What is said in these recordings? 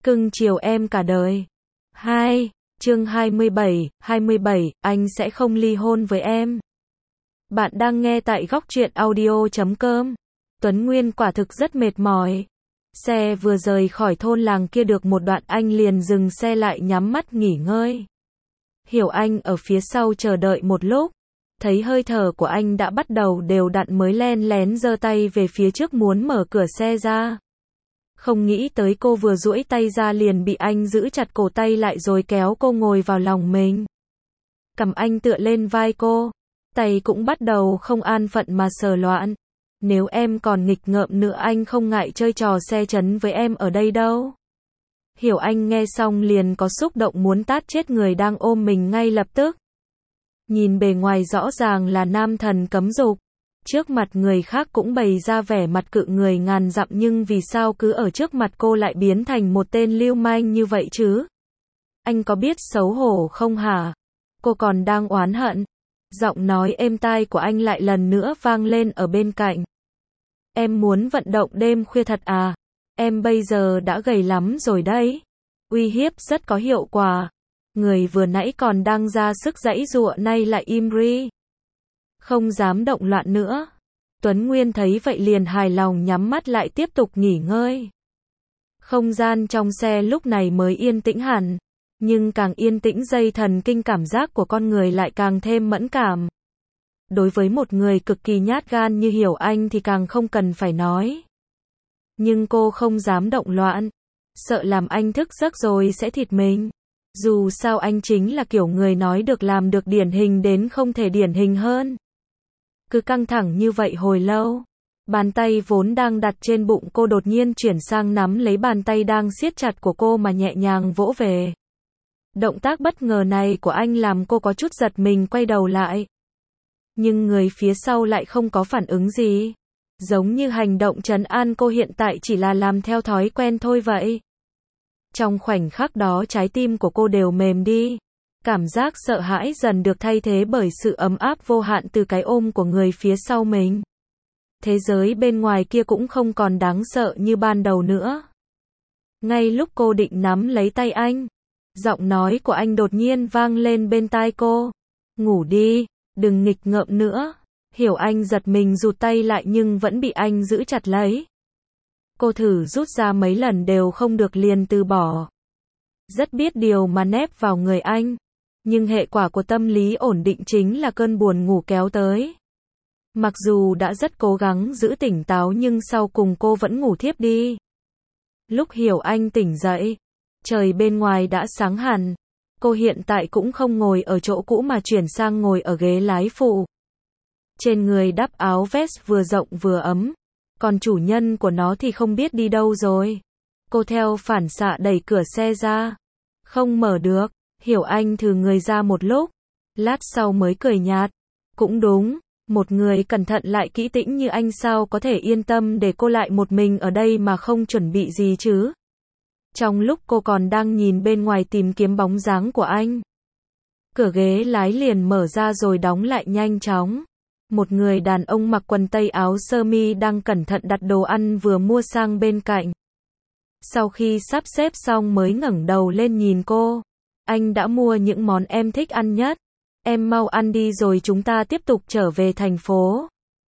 cưng chiều em cả đời. 2. Chương 27, anh sẽ không ly hôn với em. Bạn đang nghe tại góc truyện audio.com. Tuấn Nguyên quả thực rất mệt mỏi. Xe vừa rời khỏi thôn làng kia được một đoạn anh liền dừng xe lại nhắm mắt nghỉ ngơi. Hiểu Anh ở phía sau chờ đợi một lúc. Thấy hơi thở của anh đã bắt đầu đều đặn mới len lén giơ tay về phía trước muốn mở cửa xe ra. Không nghĩ tới cô vừa duỗi tay ra liền bị anh giữ chặt cổ tay lại rồi kéo cô ngồi vào lòng mình. Cầm anh tựa lên vai cô. Tay cũng bắt đầu không an phận mà sờ loạn. Nếu em còn nghịch ngợm nữa anh không ngại chơi trò xe chấn với em ở đây đâu. Hiểu Anh nghe xong liền có xúc động muốn tát chết người đang ôm mình ngay lập tức. Nhìn bề ngoài rõ ràng là nam thần cấm dục. Trước mặt người khác cũng bày ra vẻ mặt cự người ngàn dặm nhưng vì sao cứ ở trước mặt cô lại biến thành một tên lưu manh như vậy chứ? Anh có biết xấu hổ không hả? Cô còn đang oán hận. Giọng nói êm tai của anh lại lần nữa vang lên ở bên cạnh. Em muốn vận động đêm khuya thật à? Em bây giờ đã gầy lắm rồi đấy. Uy hiếp rất có hiệu quả. Người vừa nãy còn đang ra sức giãy giụa nay lại im ri. Không dám động loạn nữa. Tuấn Nguyên thấy vậy liền hài lòng nhắm mắt lại tiếp tục nghỉ ngơi. Không gian trong xe lúc này mới yên tĩnh hẳn. Nhưng càng yên tĩnh dây thần kinh cảm giác của con người lại càng thêm mẫn cảm. Đối với một người cực kỳ nhát gan như Hiểu Anh thì càng không cần phải nói. Nhưng cô không dám động loạn. Sợ làm anh thức giấc rồi sẽ thịt mình. Dù sao anh chính là kiểu người nói được làm được điển hình đến không thể điển hình hơn. Cứ căng thẳng như vậy hồi lâu. Bàn tay vốn đang đặt trên bụng cô đột nhiên chuyển sang nắm lấy bàn tay đang siết chặt của cô mà nhẹ nhàng vỗ về. Động tác bất ngờ này của anh làm cô có chút giật mình quay đầu lại. Nhưng người phía sau lại không có phản ứng gì. Giống như hành động trấn an cô hiện tại chỉ là làm theo thói quen thôi vậy. Trong khoảnh khắc đó trái tim của cô đều mềm đi. Cảm giác sợ hãi dần được thay thế bởi sự ấm áp vô hạn từ cái ôm của người phía sau mình. Thế giới bên ngoài kia cũng không còn đáng sợ như ban đầu nữa. Ngay lúc cô định nắm lấy tay anh, giọng nói của anh đột nhiên vang lên bên tai cô. Ngủ đi, đừng nghịch ngợm nữa. Hiểu Anh giật mình rụt tay lại nhưng vẫn bị anh giữ chặt lấy. Cô thử rút ra mấy lần đều không được liền từ bỏ. Rất biết điều mà nép vào người anh. Nhưng hệ quả của tâm lý ổn định chính là cơn buồn ngủ kéo tới. Mặc dù đã rất cố gắng giữ tỉnh táo nhưng sau cùng cô vẫn ngủ thiếp đi. Lúc Hiểu Anh tỉnh dậy, trời bên ngoài đã sáng hẳn. Cô hiện tại cũng không ngồi ở chỗ cũ mà chuyển sang ngồi ở ghế lái phụ. Trên người đắp áo vest vừa rộng vừa ấm. Còn chủ nhân của nó thì không biết đi đâu rồi. Cô theo phản xạ đẩy cửa xe ra. Không mở được. Hiểu Anh thừ người ra một lúc. Lát sau mới cười nhạt. Cũng đúng. Một người cẩn thận lại kỹ tĩnh như anh sao có thể yên tâm để cô lại một mình ở đây mà không chuẩn bị gì chứ. Trong lúc cô còn đang nhìn bên ngoài tìm kiếm bóng dáng của anh. Cửa ghế lái liền mở ra rồi đóng lại nhanh chóng. Một người đàn ông mặc quần tây áo sơ mi đang cẩn thận đặt đồ ăn vừa mua sang bên cạnh. Sau khi sắp xếp xong mới ngẩng đầu lên nhìn cô. Anh đã mua những món em thích ăn nhất. Em mau ăn đi rồi chúng ta tiếp tục trở về thành phố.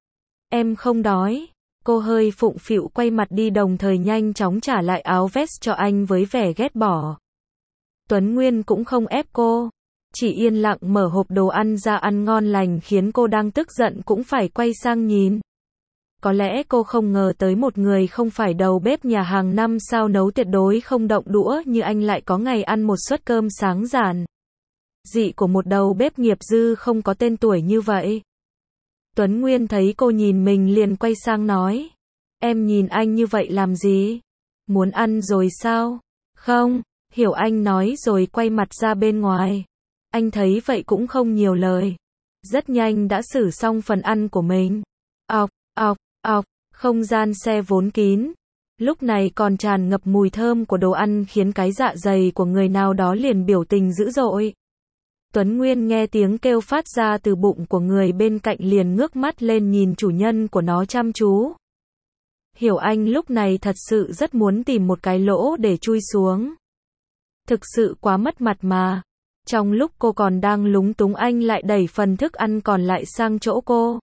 Em không đói. Cô hơi phụng phịu quay mặt đi đồng thời nhanh chóng trả lại áo vest cho anh với vẻ ghét bỏ. Tuấn Nguyên cũng không ép cô. Chỉ yên lặng mở hộp đồ ăn ra ăn ngon lành khiến cô đang tức giận cũng phải quay sang nhìn. Có lẽ cô không ngờ tới một người không phải đầu bếp nhà hàng 5 sao nấu tuyệt đối không động đũa như anh lại có ngày ăn một suất cơm sáng giản dị của một đầu bếp nghiệp dư không có tên tuổi như vậy. Tuấn Nguyên thấy cô nhìn mình liền quay sang nói. Em nhìn anh như vậy làm gì? Muốn ăn rồi sao? Không, Hiểu Anh nói rồi quay mặt ra bên ngoài. Anh thấy vậy cũng không nhiều lời. Rất nhanh đã xử xong phần ăn của mình. Ọc, ọc, ọc, không gian xe vốn kín. Lúc này còn tràn ngập mùi thơm của đồ ăn khiến cái dạ dày của người nào đó liền biểu tình dữ dội. Tuấn Nguyên nghe tiếng kêu phát ra từ bụng của người bên cạnh liền ngước mắt lên nhìn chủ nhân của nó chăm chú. Hiểu Anh lúc này thật sự rất muốn tìm một cái lỗ để chui xuống. Thực sự quá mất mặt mà. Trong lúc cô còn đang lúng túng anh lại đẩy phần thức ăn còn lại sang chỗ cô.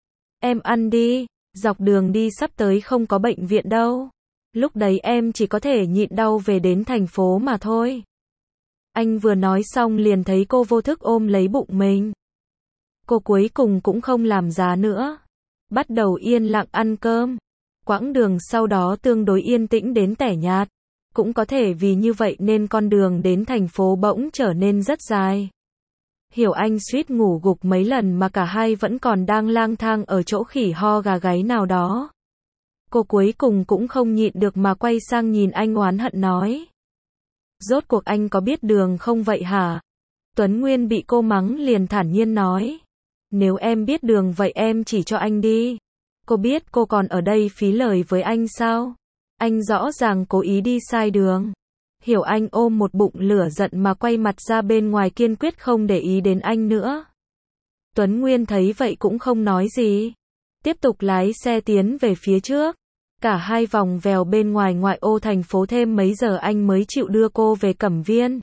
Em ăn đi, dọc đường đi sắp tới không có bệnh viện đâu. Lúc đấy em chỉ có thể nhịn đau về đến thành phố mà thôi. Anh vừa nói xong liền thấy cô vô thức ôm lấy bụng mình. Cô cuối cùng cũng không làm giá nữa. Bắt đầu yên lặng ăn cơm. Quãng đường sau đó tương đối yên tĩnh đến tẻ nhạt. Cũng có thể vì như vậy nên con đường đến thành phố bỗng trở nên rất dài. Hiểu Anh suýt ngủ gục mấy lần mà cả hai vẫn còn đang lang thang ở chỗ khỉ ho gà gáy nào đó. Cô cuối cùng cũng không nhịn được mà quay sang nhìn anh oán hận nói. Rốt cuộc anh có biết đường không vậy hả? Tuấn Nguyên bị cô mắng liền thản nhiên nói. Nếu em biết đường vậy em chỉ cho anh đi. Cô biết cô còn ở đây phí lời với anh sao? Anh rõ ràng cố ý đi sai đường. Hiểu Anh ôm một bụng lửa giận mà quay mặt ra bên ngoài kiên quyết không để ý đến anh nữa. Tuấn Nguyên thấy vậy cũng không nói gì. Tiếp tục lái xe tiến về phía trước. Cả hai vòng vèo bên ngoài ngoại ô thành phố thêm mấy giờ anh mới chịu đưa cô về Cẩm Viên.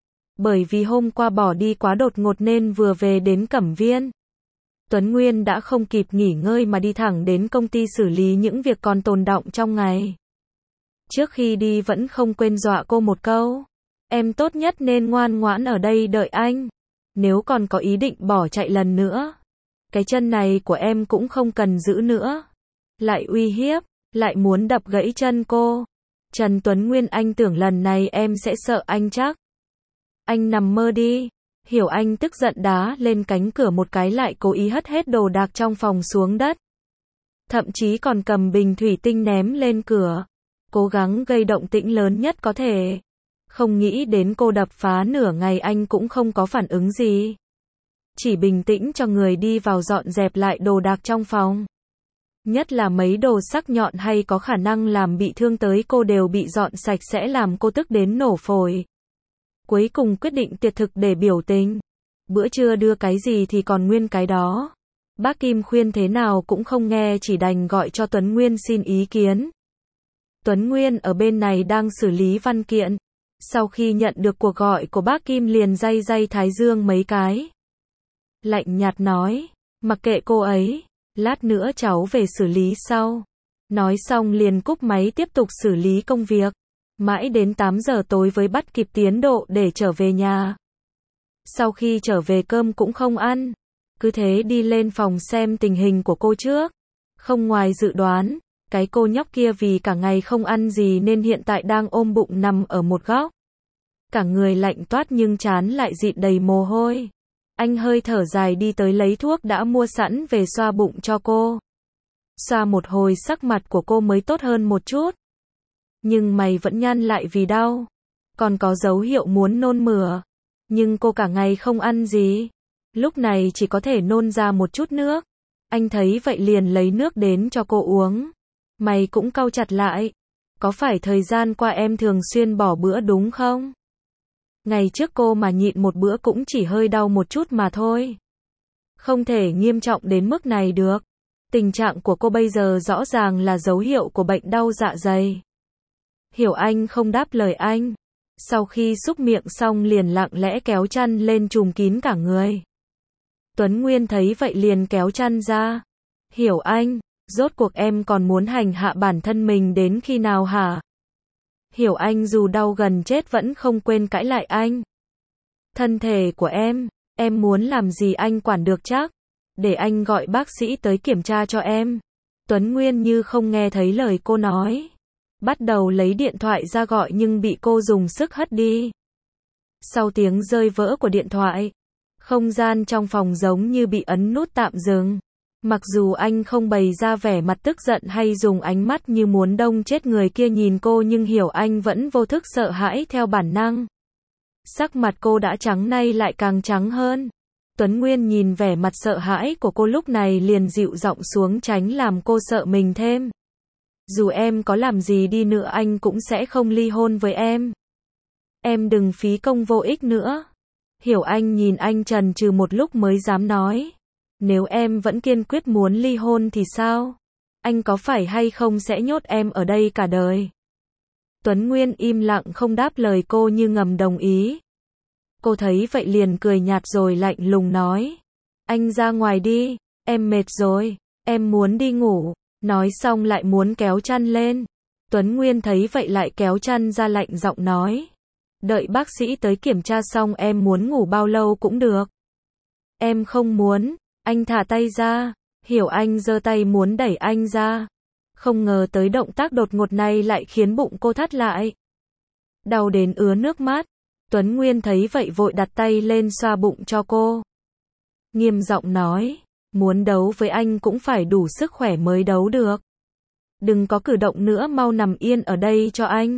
Bởi vì hôm qua bỏ đi quá đột ngột nên vừa về đến Cẩm Viên. Tuấn Nguyên đã không kịp nghỉ ngơi mà đi thẳng đến công ty xử lý những việc còn tồn đọng trong ngày. Trước khi đi vẫn không quên dọa cô một câu. Em tốt nhất nên ngoan ngoãn ở đây đợi anh. Nếu còn có ý định bỏ chạy lần nữa. Cái chân này của em cũng không cần giữ nữa. Lại uy hiếp, lại muốn đập gãy chân cô. Trần Tuấn Nguyên anh tưởng lần này em sẽ sợ anh chắc. Anh nằm mơ đi. Hiểu Anh tức giận đá lên cánh cửa một cái lại cố ý hất hết đồ đạc trong phòng xuống đất. Thậm chí còn cầm bình thủy tinh ném lên cửa. Cố gắng gây động tĩnh lớn nhất có thể. Không nghĩ đến cô đập phá nửa ngày anh cũng không có phản ứng gì. Chỉ bình tĩnh cho người đi vào dọn dẹp lại đồ đạc trong phòng. Nhất là mấy đồ sắc nhọn hay có khả năng làm bị thương tới cô đều bị dọn sạch sẽ làm cô tức đến nổ phổi. Cuối cùng quyết định tiệt thực để biểu tình. Bữa trưa đưa cái gì thì còn nguyên cái đó. Bác Kim khuyên thế nào cũng không nghe chỉ đành gọi cho Tuấn Nguyên xin ý kiến. Tuấn Nguyên ở bên này đang xử lý văn kiện. Sau khi nhận được cuộc gọi của bác Kim liền day day thái dương mấy cái. Lạnh nhạt nói, mặc kệ cô ấy, lát nữa cháu về xử lý sau. Nói xong liền cúp máy tiếp tục xử lý công việc. Mãi đến 8 giờ tối mới bắt kịp tiến độ để trở về nhà. Sau khi trở về cơm cũng không ăn. Cứ thế đi lên phòng xem tình hình của cô trước. Không ngoài dự đoán, cái cô nhóc kia vì cả ngày không ăn gì nên hiện tại đang ôm bụng nằm ở một góc. Cả người lạnh toát nhưng trán lại dịn đầy mồ hôi. Anh hơi thở dài đi tới lấy thuốc đã mua sẵn về xoa bụng cho cô. Xoa một hồi sắc mặt của cô mới tốt hơn một chút. Nhưng mày vẫn nhăn lại vì đau. Còn có dấu hiệu muốn nôn mửa. Nhưng cô cả ngày không ăn gì. Lúc này chỉ có thể nôn ra một chút nước. Anh thấy vậy liền lấy nước đến cho cô uống. Mày cũng cau chặt lại. Có phải thời gian qua em thường xuyên bỏ bữa đúng không? Ngày trước cô mà nhịn một bữa cũng chỉ hơi đau một chút mà thôi. Không thể nghiêm trọng đến mức này được. Tình trạng của cô bây giờ rõ ràng là dấu hiệu của bệnh đau dạ dày. Hiểu Anh không đáp lời anh. Sau khi xúc miệng xong liền lặng lẽ kéo chăn lên trùm kín cả người. Tuấn Nguyên thấy vậy liền kéo chăn ra. Hiểu Anh, rốt cuộc em còn muốn hành hạ bản thân mình đến khi nào hả? Hiểu Anh dù đau gần chết vẫn không quên cãi lại anh. Thân thể của em muốn làm gì anh quản được chắc. Để anh gọi bác sĩ tới kiểm tra cho em. Tuấn Nguyên như không nghe thấy lời cô nói. Bắt đầu lấy điện thoại ra gọi nhưng bị cô dùng sức hất đi. Sau tiếng rơi vỡ của điện thoại, không gian trong phòng giống như bị ấn nút tạm dừng. Mặc dù anh không bày ra vẻ mặt tức giận hay dùng ánh mắt như muốn đông chết người kia nhìn cô nhưng Hiểu Anh vẫn vô thức sợ hãi theo bản năng. Sắc mặt cô đã trắng nay lại càng trắng hơn. Tuấn Nguyên nhìn vẻ mặt sợ hãi của cô lúc này liền dịu giọng xuống tránh làm cô sợ mình thêm. Dù em có làm gì đi nữa anh cũng sẽ không ly hôn với em. Em đừng phí công vô ích nữa. Hiểu Anh nhìn anh chần chừ một lúc mới dám nói. Nếu em vẫn kiên quyết muốn ly hôn thì sao? anh có phải hay không sẽ nhốt em ở đây cả đời? Tuấn Nguyên im lặng không đáp lời cô như ngầm đồng ý. Cô thấy vậy liền cười nhạt rồi lạnh lùng nói. Anh ra ngoài đi, em mệt rồi, em muốn đi ngủ. Nói xong lại muốn kéo chăn lên. Tuấn Nguyên thấy vậy lại kéo chăn ra lạnh giọng nói. Đợi bác sĩ tới kiểm tra xong em muốn ngủ bao lâu cũng được. Em không muốn, anh thả tay ra. Hiểu Anh giơ tay muốn đẩy anh ra. Không ngờ tới động tác đột ngột này lại khiến bụng cô thắt lại. Đau đến ứa nước mắt. Tuấn Nguyên thấy vậy vội đặt tay lên xoa bụng cho cô. Nghiêm giọng nói, muốn đấu với anh cũng phải đủ sức khỏe mới đấu được. Đừng có cử động nữa, mau nằm yên ở đây cho anh.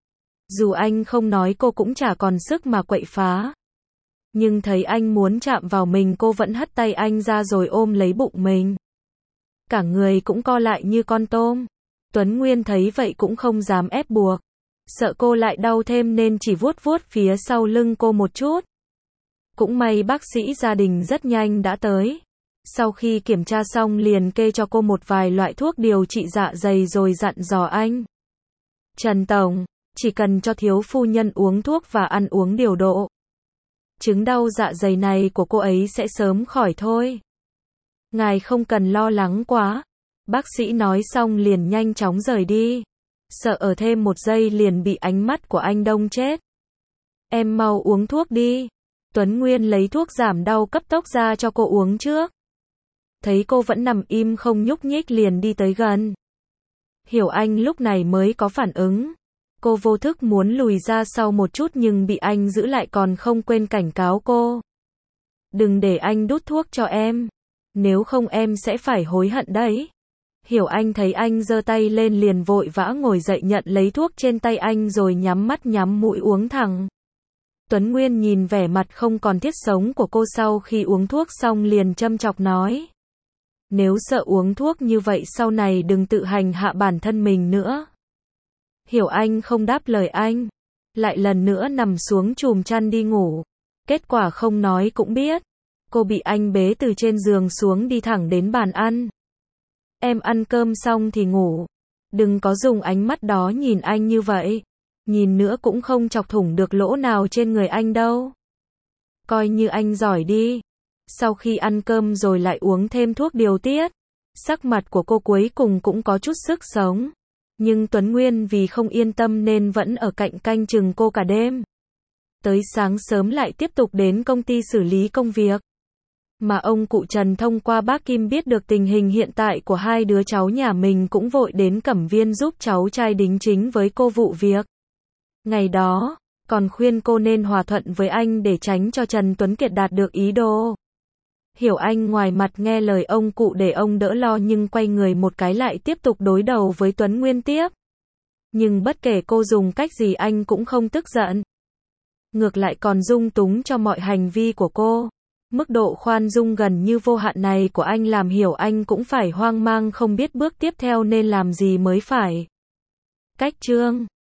Dù anh không nói cô cũng chả còn sức mà quậy phá. Nhưng thấy anh muốn chạm vào mình cô vẫn hất tay anh ra rồi ôm lấy bụng mình. Cả người cũng co lại như con tôm. Tuấn Nguyên thấy vậy cũng không dám ép buộc. Sợ cô lại đau thêm nên chỉ vuốt vuốt phía sau lưng cô một chút. Cũng may bác sĩ gia đình rất nhanh đã tới. Sau khi kiểm tra xong liền kê cho cô một vài loại thuốc điều trị dạ dày rồi dặn dò anh. Trần Tổng, chỉ cần cho thiếu phu nhân uống thuốc và ăn uống điều độ. Chứng đau dạ dày này của cô ấy sẽ sớm khỏi thôi. Ngài không cần lo lắng quá. Bác sĩ nói xong liền nhanh chóng rời đi. Sợ ở thêm một giây liền bị ánh mắt của anh đông chết. Em mau uống thuốc đi. Tuấn Nguyên lấy thuốc giảm đau cấp tốc ra cho cô uống trước. Thấy cô vẫn nằm im không nhúc nhích liền đi tới gần. Hiểu Anh lúc này mới có phản ứng. Cô vô thức muốn lùi ra sau một chút nhưng bị anh giữ lại còn không quên cảnh cáo cô. Đừng để anh đút thuốc cho em. Nếu không em sẽ phải hối hận đấy. Hiểu Anh thấy anh giơ tay lên liền vội vã ngồi dậy nhận lấy thuốc trên tay anh rồi nhắm mắt nhắm mũi uống thẳng. Tuấn Nguyên nhìn vẻ mặt không còn thiết sống của cô sau khi uống thuốc xong liền châm chọc nói. Nếu sợ uống thuốc như vậy sau này đừng tự hành hạ bản thân mình nữa. Hiểu Anh không đáp lời anh. Lại lần nữa nằm xuống chùm chăn đi ngủ. Kết quả không nói cũng biết. Cô bị anh bế từ trên giường xuống đi thẳng đến bàn ăn. Em ăn cơm xong thì ngủ. Đừng có dùng ánh mắt đó nhìn anh như vậy. Nhìn nữa cũng không chọc thủng được lỗ nào trên người anh đâu. Coi như anh giỏi đi. Sau khi ăn cơm rồi lại uống thêm thuốc điều tiết. Sắc mặt của cô cuối cùng cũng có chút sức sống. Nhưng Tuấn Nguyên vì không yên tâm nên vẫn ở cạnh canh chừng cô cả đêm. Tới sáng sớm lại tiếp tục đến công ty xử lý công việc. Mà ông cụ Trần thông qua bác Kim biết được tình hình hiện tại của hai đứa cháu nhà mình cũng vội đến Cẩm Viên giúp cháu trai đính chính với cô vụ việc. Ngày đó, còn khuyên cô nên hòa thuận với anh để tránh cho Trần Tuấn Kiệt đạt được ý đồ. Hiểu Anh ngoài mặt nghe lời ông cụ để ông đỡ lo nhưng quay người một cái lại tiếp tục đối đầu với Tuấn Nguyên tiếp. Nhưng bất kể cô dùng cách gì anh cũng không tức giận. Ngược lại còn dung túng cho mọi hành vi của cô. Mức độ khoan dung gần như vô hạn này của anh làm Hiểu Anh cũng phải hoang mang không biết bước tiếp theo nên làm gì mới phải. Cách chương